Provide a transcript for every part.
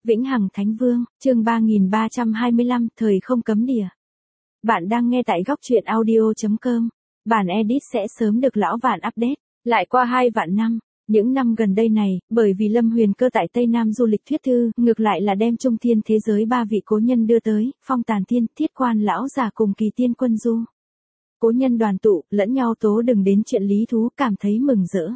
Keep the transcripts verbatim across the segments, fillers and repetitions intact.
Vĩnh Hằng Thánh Vương, chương ba nghìn ba trăm hai mươi lăm, thời không cấm địa. Bạn đang nghe tại góc truyện audio chấm com. Bản edit sẽ sớm được lão vạn update. Lại qua hai vạn năm, những năm gần đây này, bởi vì Lâm Huyền Cơ tại Tây Nam du lịch thuyết thư, ngược lại là đem trung thiên thế giới ba vị cố nhân đưa tới, Phong Tàn Thiên, Thiết Quan lão già cùng Kỳ Tiên Quân Du. Cố nhân đoàn tụ, lẫn nhau tố đừng đến chuyện lý thú, cảm thấy mừng rỡ.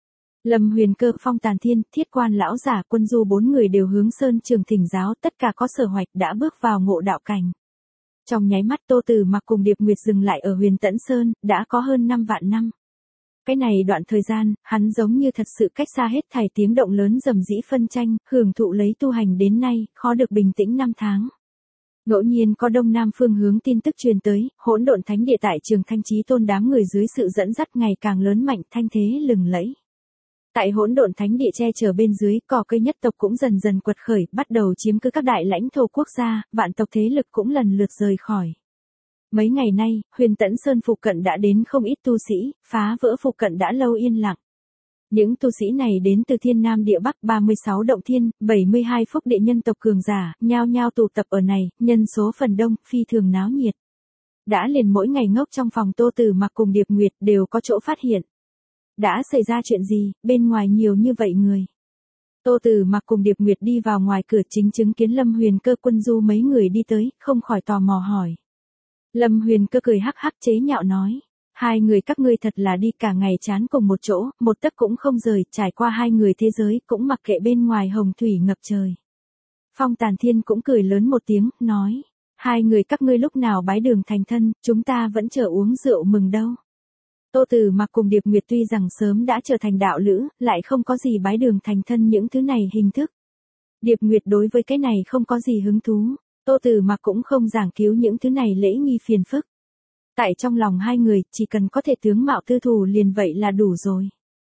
Lâm Huyền Cơ, Phong Tàn Thiên, Thiết Quan lão giả, Quân Du bốn người đều hướng Sơn Trường Thỉnh giáo, tất cả có sở hoạch đã bước vào ngộ đạo cảnh. Trong nháy mắt Tô Tử Mặc cùng Điệp Nguyệt dừng lại ở Huyền Tẫn Sơn, đã có hơn năm vạn năm. Cái này đoạn thời gian, hắn giống như thật sự cách xa hết thảy tiếng động lớn rầm rĩ phân tranh, hưởng thụ lấy tu hành đến nay, khó được bình tĩnh năm tháng. Ngẫu nhiên có đông nam phương hướng tin tức truyền tới, Hỗn Độn Thánh Địa tại Trường Thanh Chí Tôn đám người dưới sự dẫn dắt ngày càng lớn mạnh, thanh thế lừng lẫy. Tại Hỗn Độn Thánh Địa che chở bên dưới, cỏ cây nhất tộc cũng dần dần quật khởi, bắt đầu chiếm cứ các đại lãnh thổ quốc gia, vạn tộc thế lực cũng lần lượt rời khỏi. Mấy ngày nay, Huyền Tẫn Sơn phụ cận đã đến không ít tu sĩ, phá vỡ phụ cận đã lâu yên lặng. Những tu sĩ này đến từ thiên nam địa bắc, ba mươi sáu động thiên, bảy mươi hai phúc địa nhân tộc cường giả, nhao nhao tụ tập ở này, nhân số phần đông, phi thường náo nhiệt. Đã liền mỗi ngày ngốc trong phòng Tô Tử Mặc cùng Điệp Nguyệt đều có chỗ phát hiện. Đã xảy ra chuyện gì, bên ngoài nhiều như vậy người. Tô Tử Mặc cùng Điệp Nguyệt đi vào ngoài cửa chính chứng kiến Lâm Huyền Cơ, Quân Du mấy người đi tới, không khỏi tò mò hỏi. Lâm Huyền Cơ cười hắc hắc chế nhạo nói. Hai người các ngươi thật là đi cả ngày chán cùng một chỗ, một tấc cũng không rời, trải qua hai người thế giới, cũng mặc kệ bên ngoài hồng thủy ngập trời. Phong Tàn Thiên cũng cười lớn một tiếng, nói. Hai người các ngươi lúc nào bái đường thành thân, chúng ta vẫn chờ uống rượu mừng đâu. Tô Tử Mặc cùng Điệp Nguyệt tuy rằng sớm đã trở thành đạo lữ, lại không có gì bái đường thành thân những thứ này hình thức. Điệp Nguyệt đối với cái này không có gì hứng thú, Tô Tử Mặc cũng không giảng cứu những thứ này lễ nghi phiền phức. Tại trong lòng hai người, chỉ cần có thể tướng mạo tư thù liền vậy là đủ rồi.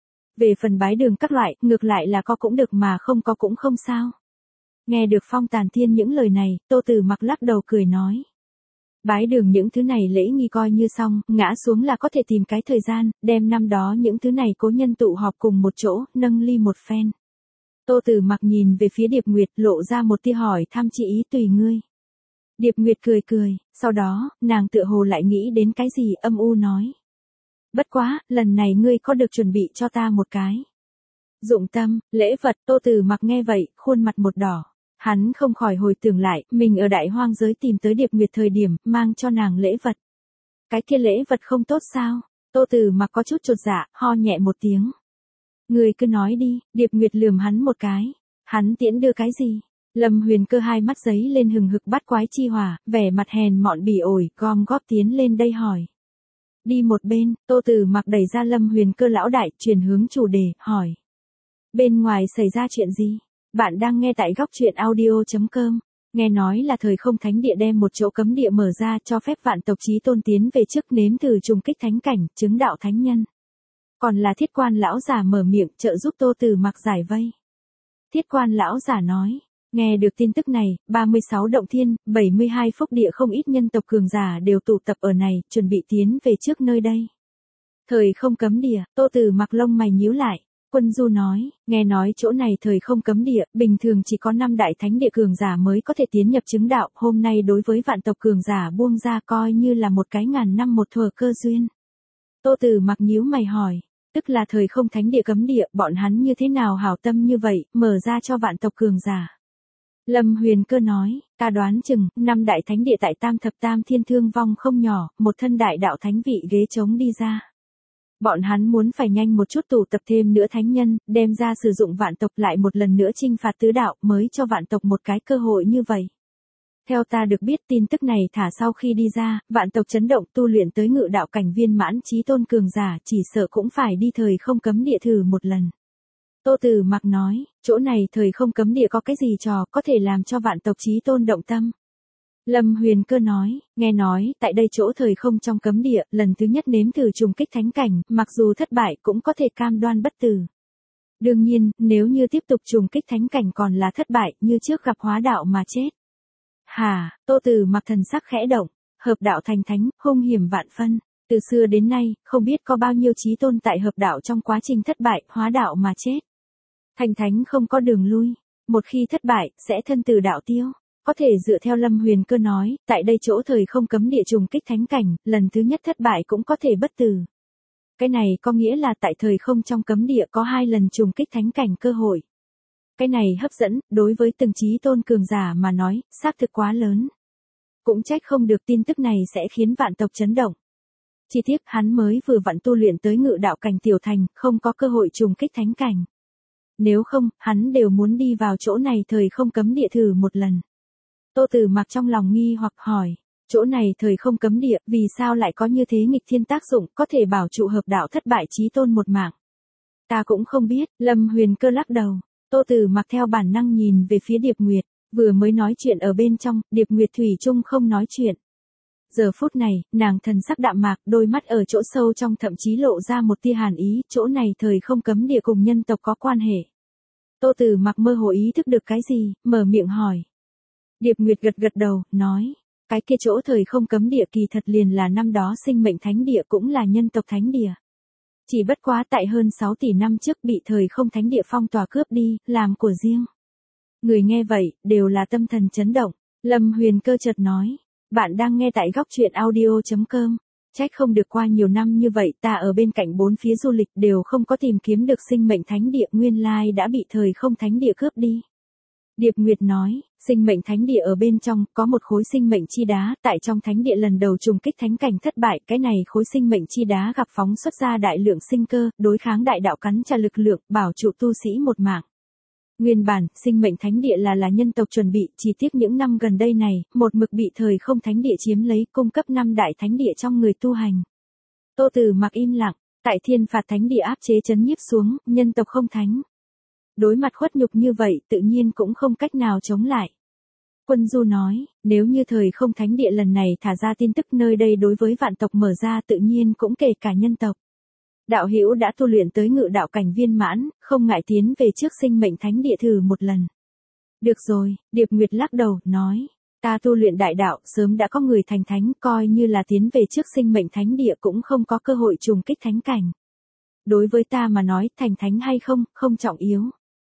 Về phần bái đường các loại, ngược lại là có cũng được mà không có cũng không sao. Nghe được Phong Tàn Thiên những lời này, Tô Tử Mặc lắc đầu cười nói. Bái đường những thứ này lễ nghi coi như xong, ngã xuống là có thể tìm cái thời gian, đem năm đó những thứ này cố nhân tụ họp cùng một chỗ, nâng ly một phen. Tô Tử Mặc nhìn về phía Điệp Nguyệt, lộ ra một tia hỏi thăm chỉ ý tùy ngươi. Điệp Nguyệt cười cười, sau đó, nàng tựa hồ lại nghĩ đến cái gì, âm u nói. Bất quá, lần này ngươi có được chuẩn bị cho ta một cái. Dụng tâm, lễ vật. Tô Tử Mặc nghe vậy, khuôn mặt một đỏ. Hắn không khỏi hồi tưởng lại, mình ở đại hoang giới tìm tới Điệp Nguyệt thời điểm, mang cho nàng lễ vật. Cái kia lễ vật không tốt sao? Tô Tử Mặc có chút chột dạ, ho nhẹ một tiếng. Ngươi cứ nói đi, Điệp Nguyệt lườm hắn một cái. Hắn tiễn đưa cái gì? Lâm Huyền Cơ hai mắt giấy lên hừng hực bắt quái chi hỏa, vẻ mặt hèn mọn bỉ ổi, gom góp tiến lên đây hỏi. Đi một bên, Tô Tử Mặc đẩy ra Lâm Huyền Cơ lão đại, chuyển hướng chủ đề, hỏi. Bên ngoài xảy ra chuyện gì? Bạn đang nghe tại góc truyện audio chấm com. Nghe nói là thời không thánh địa đem một chỗ cấm địa mở ra cho phép vạn tộc chí tôn tiến về trước nếm thử trùng kích thánh cảnh, chứng đạo thánh nhân. Còn là Thiết Quan lão giả mở miệng trợ giúp Tô Tử Mặc giải vây. Thiết Quan lão giả nói. Nghe được tin tức này, ba mươi sáu động thiên, bảy mươi hai phúc địa không ít nhân tộc cường giả đều tụ tập ở này, chuẩn bị tiến về trước nơi đây. Thời không cấm địa, Tô Tử Mặc lông mày nhíu lại. Quân Du nói, nghe nói chỗ này thời không cấm địa, bình thường chỉ có năm đại thánh địa cường giả mới có thể tiến nhập chứng đạo, hôm nay đối với vạn tộc cường giả buông ra coi như là một cái ngàn năm một thuở cơ duyên. Tô Tử Mặc nhíu mày hỏi, tức là thời không thánh địa cấm địa, bọn hắn như thế nào hảo tâm như vậy, mở ra cho vạn tộc cường giả. Lâm Huyền Cơ nói, ta đoán chừng, năm đại thánh địa tại Tam Thập Tam Thiên thương vong không nhỏ, một thân đại đạo thánh vị ghế trống đi ra. Bọn hắn muốn phải nhanh một chút tụ tập thêm nữa thánh nhân, đem ra sử dụng vạn tộc lại một lần nữa chinh phạt tứ đạo mới cho vạn tộc một cái cơ hội như vậy. Theo ta được biết tin tức này thả sau khi đi ra, vạn tộc chấn động tu luyện tới ngự đạo cảnh viên mãn chí tôn cường giả chỉ sợ cũng phải đi thời không cấm địa thử một lần. Tô Tử Mặc nói, chỗ này thời không cấm địa có cái gì trò có thể làm cho vạn tộc chí tôn động tâm. Lâm Huyền Cơ nói, nghe nói, tại đây chỗ thời không trong cấm địa, lần thứ nhất nếm thử trùng kích thánh cảnh, mặc dù thất bại cũng có thể cam đoan bất tử. Đương nhiên, nếu như tiếp tục trùng kích thánh cảnh còn là thất bại, như trước gặp hóa đạo mà chết. Hà, Tô Tử Mặc thần sắc khẽ động, hợp đạo thành thánh, hung hiểm vạn phân. Từ xưa đến nay, không biết có bao nhiêu chí tôn tại hợp đạo trong quá trình thất bại, hóa đạo mà chết. Thành thánh không có đường lui. Một khi thất bại, sẽ thân từ đạo tiêu. Có thể dựa theo Lâm Huyền Cơ nói, tại đây chỗ thời không cấm địa trùng kích thánh cảnh, lần thứ nhất thất bại cũng có thể bất tử. Cái này có nghĩa là tại thời không trong cấm địa có hai lần trùng kích thánh cảnh cơ hội. Cái này hấp dẫn, đối với từng chí tôn cường giả mà nói, xác thực quá lớn. Cũng trách không được tin tức này sẽ khiến vạn tộc chấn động. Chi tiết hắn mới vừa vặn tu luyện tới ngự đạo cảnh tiểu thành, không có cơ hội trùng kích thánh cảnh. Nếu không, hắn đều muốn đi vào chỗ này thời không cấm địa thử một lần. Tô Tử Mặc trong lòng nghi hoặc hỏi, chỗ này thời không cấm địa, vì sao lại có như thế nghịch thiên tác dụng, có thể bảo trụ hợp đạo thất bại chí tôn một mạng? Ta cũng không biết, Lâm Huyền Cơ lắc đầu. Tô Tử Mặc theo bản năng nhìn về phía Điệp Nguyệt, vừa mới nói chuyện ở bên trong, Điệp Nguyệt thủy chung không nói chuyện. Giờ phút này, nàng thần sắc đạm mạc, đôi mắt ở chỗ sâu trong thậm chí lộ ra một tia hàn ý, chỗ này thời không cấm địa cùng nhân tộc có quan hệ. Tô Tử Mặc mơ hồ ý thức được cái gì, mở miệng hỏi. Điệp Nguyệt gật gật đầu, nói, cái kia chỗ thời không cấm địa kỳ thật liền là năm đó sinh mệnh thánh địa cũng là nhân tộc thánh địa. Chỉ bất quá tại hơn sáu tỷ năm trước bị thời không thánh địa phong tỏa cướp đi, làm của riêng. Người nghe vậy, đều là tâm thần chấn động. Lâm Huyền Cơ chợt nói, bạn đang nghe tại góc truyện audio chấm com. Trách không được qua nhiều năm như vậy ta ở bên cạnh bốn phía du lịch đều không có tìm kiếm được sinh mệnh thánh địa, nguyên lai đã bị thời không thánh địa cướp đi. Điệp Nguyệt nói, sinh mệnh thánh địa ở bên trong có một khối sinh mệnh chi đá, tại trong thánh địa lần đầu trùng kích thánh cảnh thất bại, cái này khối sinh mệnh chi đá gặp phóng xuất ra đại lượng sinh cơ, đối kháng đại đạo cắn trả lực lượng, bảo trụ tu sĩ một mạng. Nguyên bản, sinh mệnh thánh địa là là nhân tộc chuẩn bị, chỉ tiếc những năm gần đây này, một mực bị thời không thánh địa chiếm lấy, cung cấp năm đại thánh địa trong người tu hành. Tô Tử Mặc im lặng, tại thiên phạt thánh địa áp chế chấn nhiếp xuống, nhân tộc không thánh. Đối mặt khuất nhục như vậy, tự nhiên cũng không cách nào chống lại. Quân Du nói, nếu như thời không thánh địa lần này thả ra tin tức nơi đây đối với vạn tộc mở ra tự nhiên cũng kể cả nhân tộc. Đạo hữu đã tu luyện tới ngự đạo cảnh viên mãn, không ngại tiến về trước sinh mệnh thánh địa thử một lần. Được rồi, Điệp Nguyệt lắc đầu, nói, ta tu luyện đại đạo, sớm đã có người thành thánh, coi như là tiến về trước sinh mệnh thánh địa cũng không có cơ hội trùng kích thánh cảnh. Đối với ta mà nói, thành thánh hay không, không trọng yếu.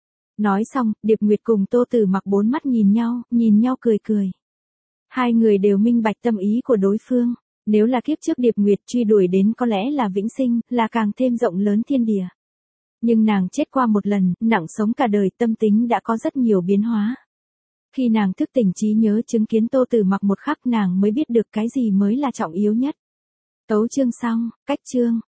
Nói xong, Điệp Nguyệt cùng Tô Tử Mặc bốn mắt nhìn nhau, nhìn nhau cười cười. Hai người đều minh bạch tâm ý của đối phương. Nếu là kiếp trước Điệp Nguyệt truy đuổi đến có lẽ là vĩnh sinh, là càng thêm rộng lớn thiên địa. Nhưng nàng chết qua một lần, nặng sống cả đời, tâm tính đã có rất nhiều biến hóa. Khi nàng thức tỉnh trí nhớ chứng kiến Tô Tử Mặc một khắc, nàng mới biết được cái gì mới là trọng yếu nhất. Tấu chương xong, cách chương.